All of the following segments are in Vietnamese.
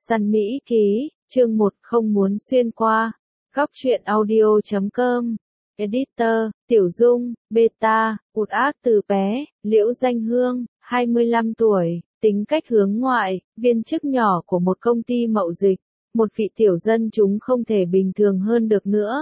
Săn Mỹ Ký, chương 1 không muốn xuyên qua. Góc truyện audio.com. Editor, Tiểu Dung, Beta, ụt át từ bé, Liễu Danh Hương, 25 tuổi, tính cách hướng ngoại, viên chức nhỏ của một công ty mậu dịch, một vị tiểu dân chúng không thể bình thường hơn được nữa.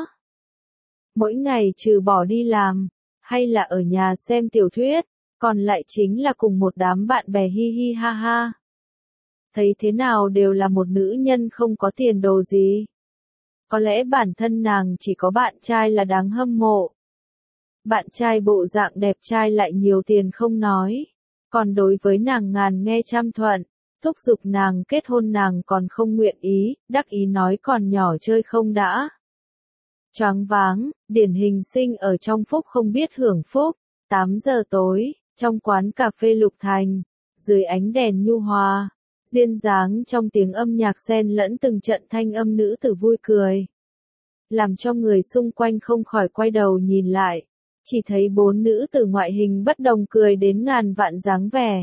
Mỗi ngày trừ bỏ đi làm, hay là ở nhà xem tiểu thuyết, còn lại chính là cùng một đám bạn bè hi hi ha ha. Thấy thế nào đều là một nữ nhân không có tiền đồ gì. Có lẽ bản thân nàng chỉ có bạn trai là đáng hâm mộ. Bạn trai bộ dạng đẹp trai lại nhiều tiền không nói. Còn đối với nàng ngàn nghe trăm thuận, thúc giục nàng kết hôn nàng còn không nguyện ý, đắc ý nói còn nhỏ chơi không đã. Choáng váng, điển hình sinh ở trong phúc không biết hưởng phúc. 8 giờ tối, trong quán cà phê Lục Thành, dưới ánh đèn nhu hòa, duyên dáng trong tiếng âm nhạc xen lẫn từng trận thanh âm nữ tử vui cười. Làm cho người xung quanh không khỏi quay đầu nhìn lại, chỉ thấy 4 nữ tử ngoại hình bất đồng cười đến ngàn vạn dáng vẻ.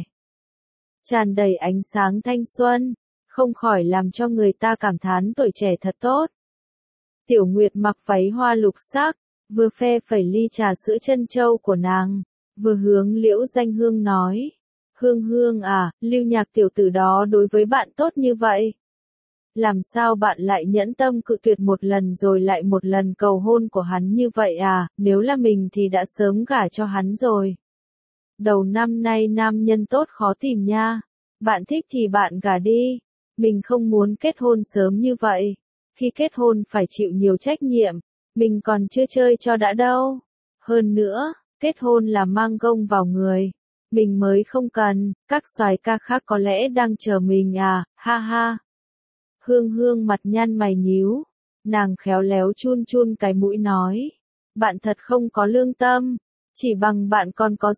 Tràn đầy ánh sáng thanh xuân, không khỏi làm cho người ta cảm thán tuổi trẻ thật tốt. Tiểu Nguyệt mặc váy hoa lục sắc, vừa phe phẩy ly trà sữa trân châu của nàng, vừa hướng Liễu Danh Hương nói. Hương Hương à, Lưu Nhạc tiểu tử đó đối với bạn tốt như vậy. Làm sao bạn lại nhẫn tâm cự tuyệt một lần rồi lại một lần cầu hôn của hắn như vậy à, nếu là mình thì đã sớm gả cho hắn rồi. Đầu năm nay nam nhân tốt khó tìm nha, bạn thích thì bạn gả đi, mình không muốn kết hôn sớm như vậy. Khi kết hôn phải chịu nhiều trách nhiệm, mình còn chưa chơi cho đã đâu. Hơn nữa, kết hôn là mang gông vào người. Mình mới không cần, các soái ca khác có lẽ đang chờ mình à, ha ha. Hương Hương mặt nhăn mày nhíu, nàng khéo léo chun chun cái mũi nói. Bạn thật không có lương tâm, chỉ bằng bạn còn có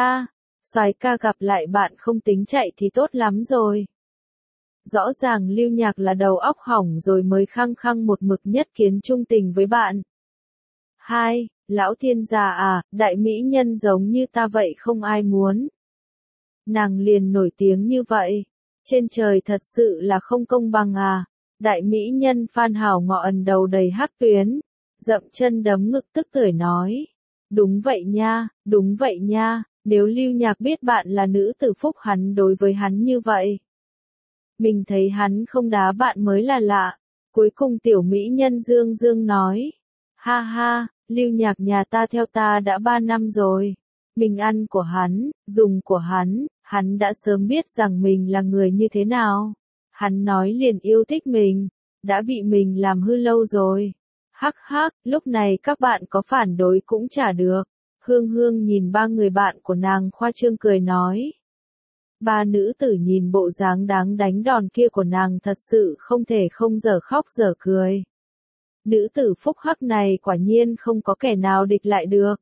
soái ca gặp lại bạn không tính chạy thì tốt lắm rồi. Rõ ràng Lưu Nhạc là đầu óc hỏng rồi mới khăng khăng một mực nhất kiến trung tình với bạn. 2. Lão thiên gia à, đại mỹ nhân giống như ta vậy không ai muốn. Nàng liền nổi tiếng như vậy. Trên trời thật sự là không công bằng à. Đại mỹ nhân Phan Hảo Ngọ ẩn đầu đầy hắc tuyến. Dậm chân đấm ngực tức tưởi nói. Đúng vậy nha, nếu Lưu Nhạc biết bạn là nữ tử phúc hắn đối với hắn như vậy. Mình thấy hắn không đá bạn mới là lạ. Cuối cùng tiểu mỹ nhân Dương Dương nói. Ha ha, Lưu Nhạc nhà ta theo ta đã 3 năm rồi. Mình ăn của hắn, dùng của hắn đã sớm biết rằng mình là người như thế nào. Hắn nói liền yêu thích mình, đã bị mình làm hư lâu rồi. Hắc hắc, lúc này các bạn có phản đối cũng chả được. Hương Hương nhìn 3 người bạn của nàng khoa trương cười nói. 3 nữ tử nhìn bộ dáng đáng đánh đòn kia của nàng thật sự không thể không dở khóc dở cười. Nữ tử phúc hắc này quả nhiên không có kẻ nào địch lại được.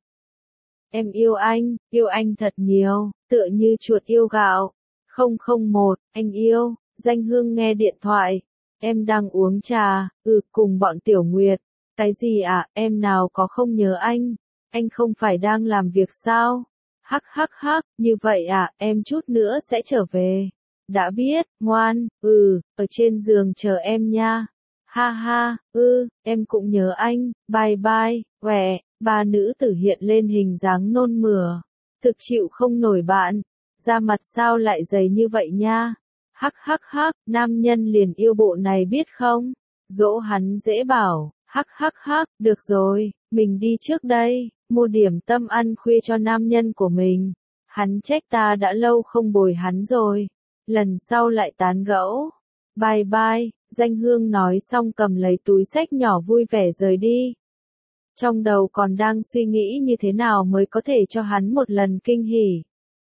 Em yêu anh thật nhiều, tựa như chuột yêu gạo. 001, anh yêu, Danh Hương nghe điện thoại. Em đang uống trà, cùng bọn Tiểu Nguyệt. Cái gì ạ, em nào có không nhớ anh không phải đang làm việc sao? Hắc hắc hắc, như vậy à, em chút nữa sẽ trở về. Đã biết, ngoan, ở trên giường chờ em nha. Ha ha, em cũng nhớ anh, bye bye, quẹ. 3 nữ tử hiện lên hình dáng nôn mửa. Thực chịu không nổi bạn. Da mặt sao lại dày như vậy nha. Hắc hắc hắc, nam nhân liền yêu bộ này biết không? Dỗ hắn dễ bảo. Hắc hắc hắc, được rồi, mình đi trước đây, mua điểm tâm ăn khuya cho nam nhân của mình. Hắn trách ta đã lâu không bồi hắn rồi. Lần sau lại tán gẫu. Bye bye, Danh Hương nói xong cầm lấy túi xách nhỏ vui vẻ rời đi. Trong đầu còn đang suy nghĩ như thế nào mới có thể cho hắn một lần kinh hỉ.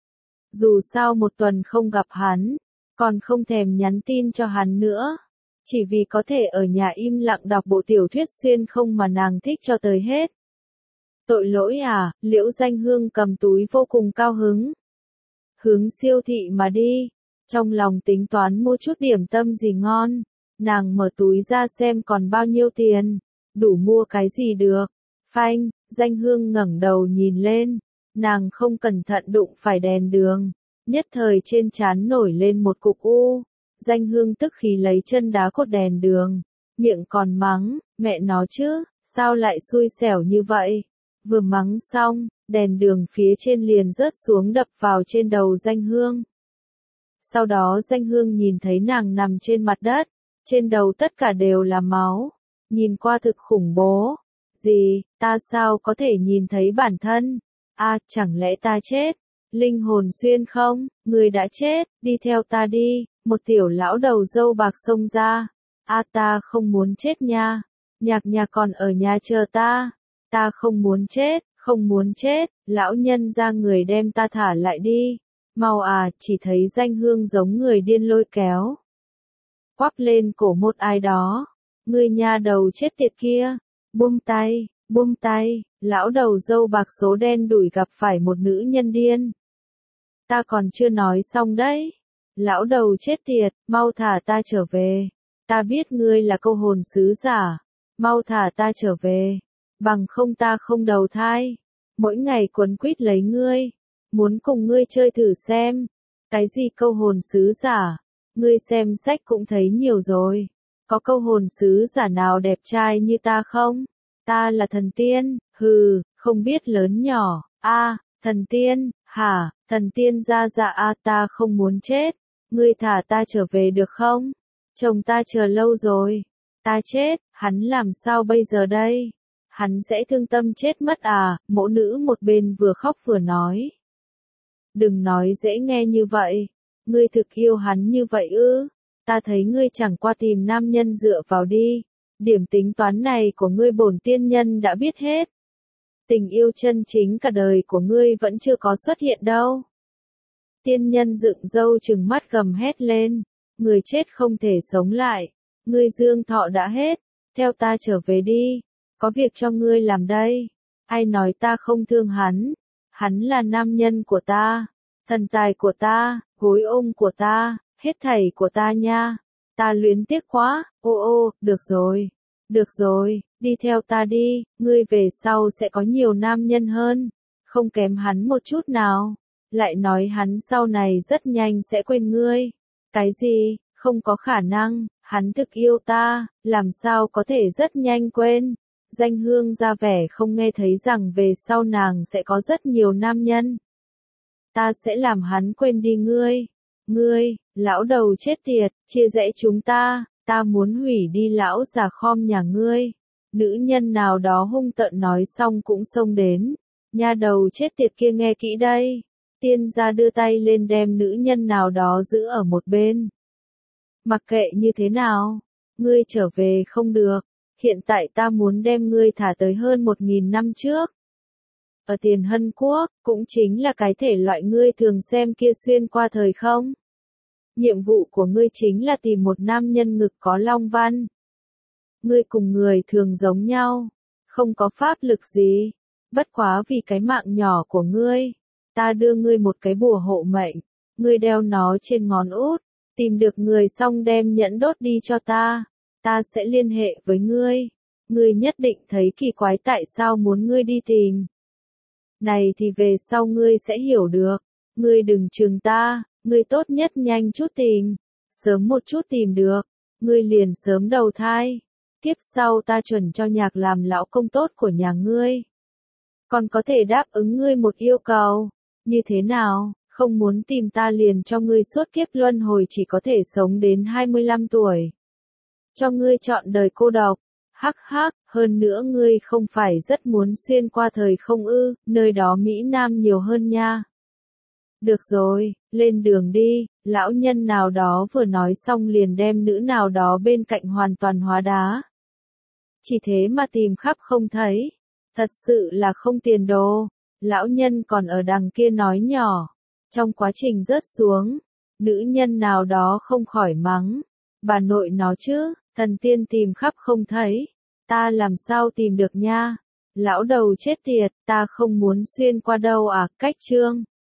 Dù sao một tuần không gặp hắn, còn không thèm nhắn tin cho hắn nữa. Chỉ vì có thể ở nhà im lặng đọc bộ tiểu thuyết xuyên không mà nàng thích cho tới hết. Tội lỗi à, Liễu Danh Hương cầm túi vô cùng cao hứng. Hướng siêu thị mà đi. Trong lòng tính toán mua chút điểm tâm gì ngon. Nàng mở túi ra xem còn bao nhiêu tiền. Đủ mua cái gì được. Phanh, Danh Hương ngẩng đầu nhìn lên. Nàng không cẩn thận đụng phải đèn đường. Nhất thời trên trán nổi lên một cục u. Danh Hương tức khí lấy chân đá cột đèn đường, miệng còn mắng, mẹ nó chứ, sao lại xui xẻo như vậy. Vừa mắng xong, đèn đường phía trên liền rớt xuống đập vào trên đầu Danh Hương. Sau đó Danh Hương nhìn thấy nàng nằm trên mặt đất, trên đầu tất cả đều là máu, nhìn qua thực khủng bố. Gì, ta sao có thể nhìn thấy bản thân? Chẳng lẽ ta chết? Linh hồn xuyên không? Người đã chết, đi theo ta đi. Một tiểu lão đầu râu bạc xông ra. Ta không muốn chết nha. Nhạc Nhạc còn ở nhà chờ ta. Ta không muốn chết, không muốn chết. Lão nhân ra người đem ta thả lại đi. Mau chỉ thấy Danh Hương giống người điên lôi kéo. Quắp lên cổ một ai đó. Người nhà đầu chết tiệt kia. Buông tay, lão đầu râu bạc số đen đủi gặp phải một nữ nhân điên. Ta còn chưa nói xong đấy. Lão đầu chết tiệt, mau thả ta trở về. Ta biết ngươi là câu hồn sứ giả. Mau thả ta trở về. Bằng không ta không đầu thai. Mỗi ngày quấn quýt lấy ngươi. Muốn cùng ngươi chơi thử xem. Cái gì câu hồn sứ giả? Ngươi xem sách cũng thấy nhiều rồi. Có câu hồn sứ giả nào đẹp trai như ta không? Ta là thần tiên, không biết lớn nhỏ. Thần tiên, hả? Thần tiên ra ta không muốn chết. Ngươi thả ta trở về được không? Chồng ta chờ lâu rồi. Ta chết, hắn làm sao bây giờ đây? Hắn sẽ thương tâm chết mất Mẫu nữ một bên vừa khóc vừa nói. Đừng nói dễ nghe như vậy. Ngươi thực yêu hắn như vậy ư? Ta thấy ngươi chẳng qua tìm nam nhân dựa vào đi. Điểm tính toán này của ngươi bổn tiên nhân đã biết hết. Tình yêu chân chính cả đời của ngươi vẫn chưa có xuất hiện đâu. Tiên nhân dựng râu trừng mắt gầm hét lên. Người chết không thể sống lại. Ngươi dương thọ đã hết. Theo ta trở về đi. Có việc cho ngươi làm đây. Ai nói ta không thương hắn. Hắn là nam nhân của ta. Thần tài của ta. Gối ôm của ta. Hết thảy của ta nha. Ta luyến tiếc quá. Được rồi, đi theo ta đi. Ngươi về sau sẽ có nhiều nam nhân hơn. Không kém hắn một chút nào. Lại nói hắn sau này rất nhanh sẽ quên ngươi. Cái gì? Không có khả năng. Hắn thực yêu ta. Làm sao có thể rất nhanh quên? Danh Hương ra vẻ không nghe thấy rằng về sau nàng sẽ có rất nhiều nam nhân. Ta sẽ làm hắn quên đi ngươi. Ngươi, lão đầu chết tiệt, chia rẽ chúng ta. Ta muốn hủy đi lão già khom nhà ngươi. Nữ nhân nào đó hung tợn nói xong cũng xông đến. Nha đầu chết tiệt kia nghe kỹ đây. Tiên gia đưa tay lên đem nữ nhân nào đó giữ ở một bên. Mặc kệ như thế nào, ngươi trở về không được. Hiện tại ta muốn đem ngươi thả tới hơn 1000 năm trước. Ở Tiền Hân Quốc, cũng chính là cái thể loại ngươi thường xem kia xuyên qua thời không. Nhiệm vụ của ngươi chính là tìm một nam nhân ngực có long văn. Ngươi cùng người thường giống nhau, không có pháp lực gì. Bất quá vì cái mạng nhỏ của ngươi, ta đưa ngươi một cái bùa hộ mệnh. Ngươi đeo nó trên ngón út, tìm được người xong đem nhẫn đốt đi cho ta. Ta sẽ liên hệ với ngươi. Ngươi nhất định thấy kỳ quái tại sao muốn ngươi đi tìm. Này thì về sau ngươi sẽ hiểu được. Ngươi đừng chừng ta. Ngươi tốt nhất nhanh chút tìm. Sớm một chút tìm được. Ngươi liền sớm đầu thai. Kiếp sau ta chuẩn cho Nhạc làm lão công tốt của nhà ngươi. Còn có thể đáp ứng ngươi một yêu cầu. Như thế nào? Không muốn tìm ta liền cho ngươi suốt kiếp luân hồi chỉ có thể sống đến 25 tuổi. Cho ngươi chọn đời cô độc. Hơn nữa ngươi không phải rất muốn xuyên qua thời không ư, nơi đó Mỹ Nam nhiều hơn nha. Được rồi, lên đường đi. Lão nhân nào đó vừa nói xong liền đem nữ nào đó bên cạnh hoàn toàn hóa đá. Chỉ thế mà tìm khắp không thấy. Thật sự là không tiền đồ. Lão nhân còn ở đằng kia nói nhỏ. Trong quá trình rớt xuống, nữ nhân nào đó không khỏi mắng. Bà nội nó chứ, thần tiên tìm khắp không thấy. Ta làm sao tìm được nha? Lão đầu chết tiệt, ta không muốn xuyên qua đâu cách chương.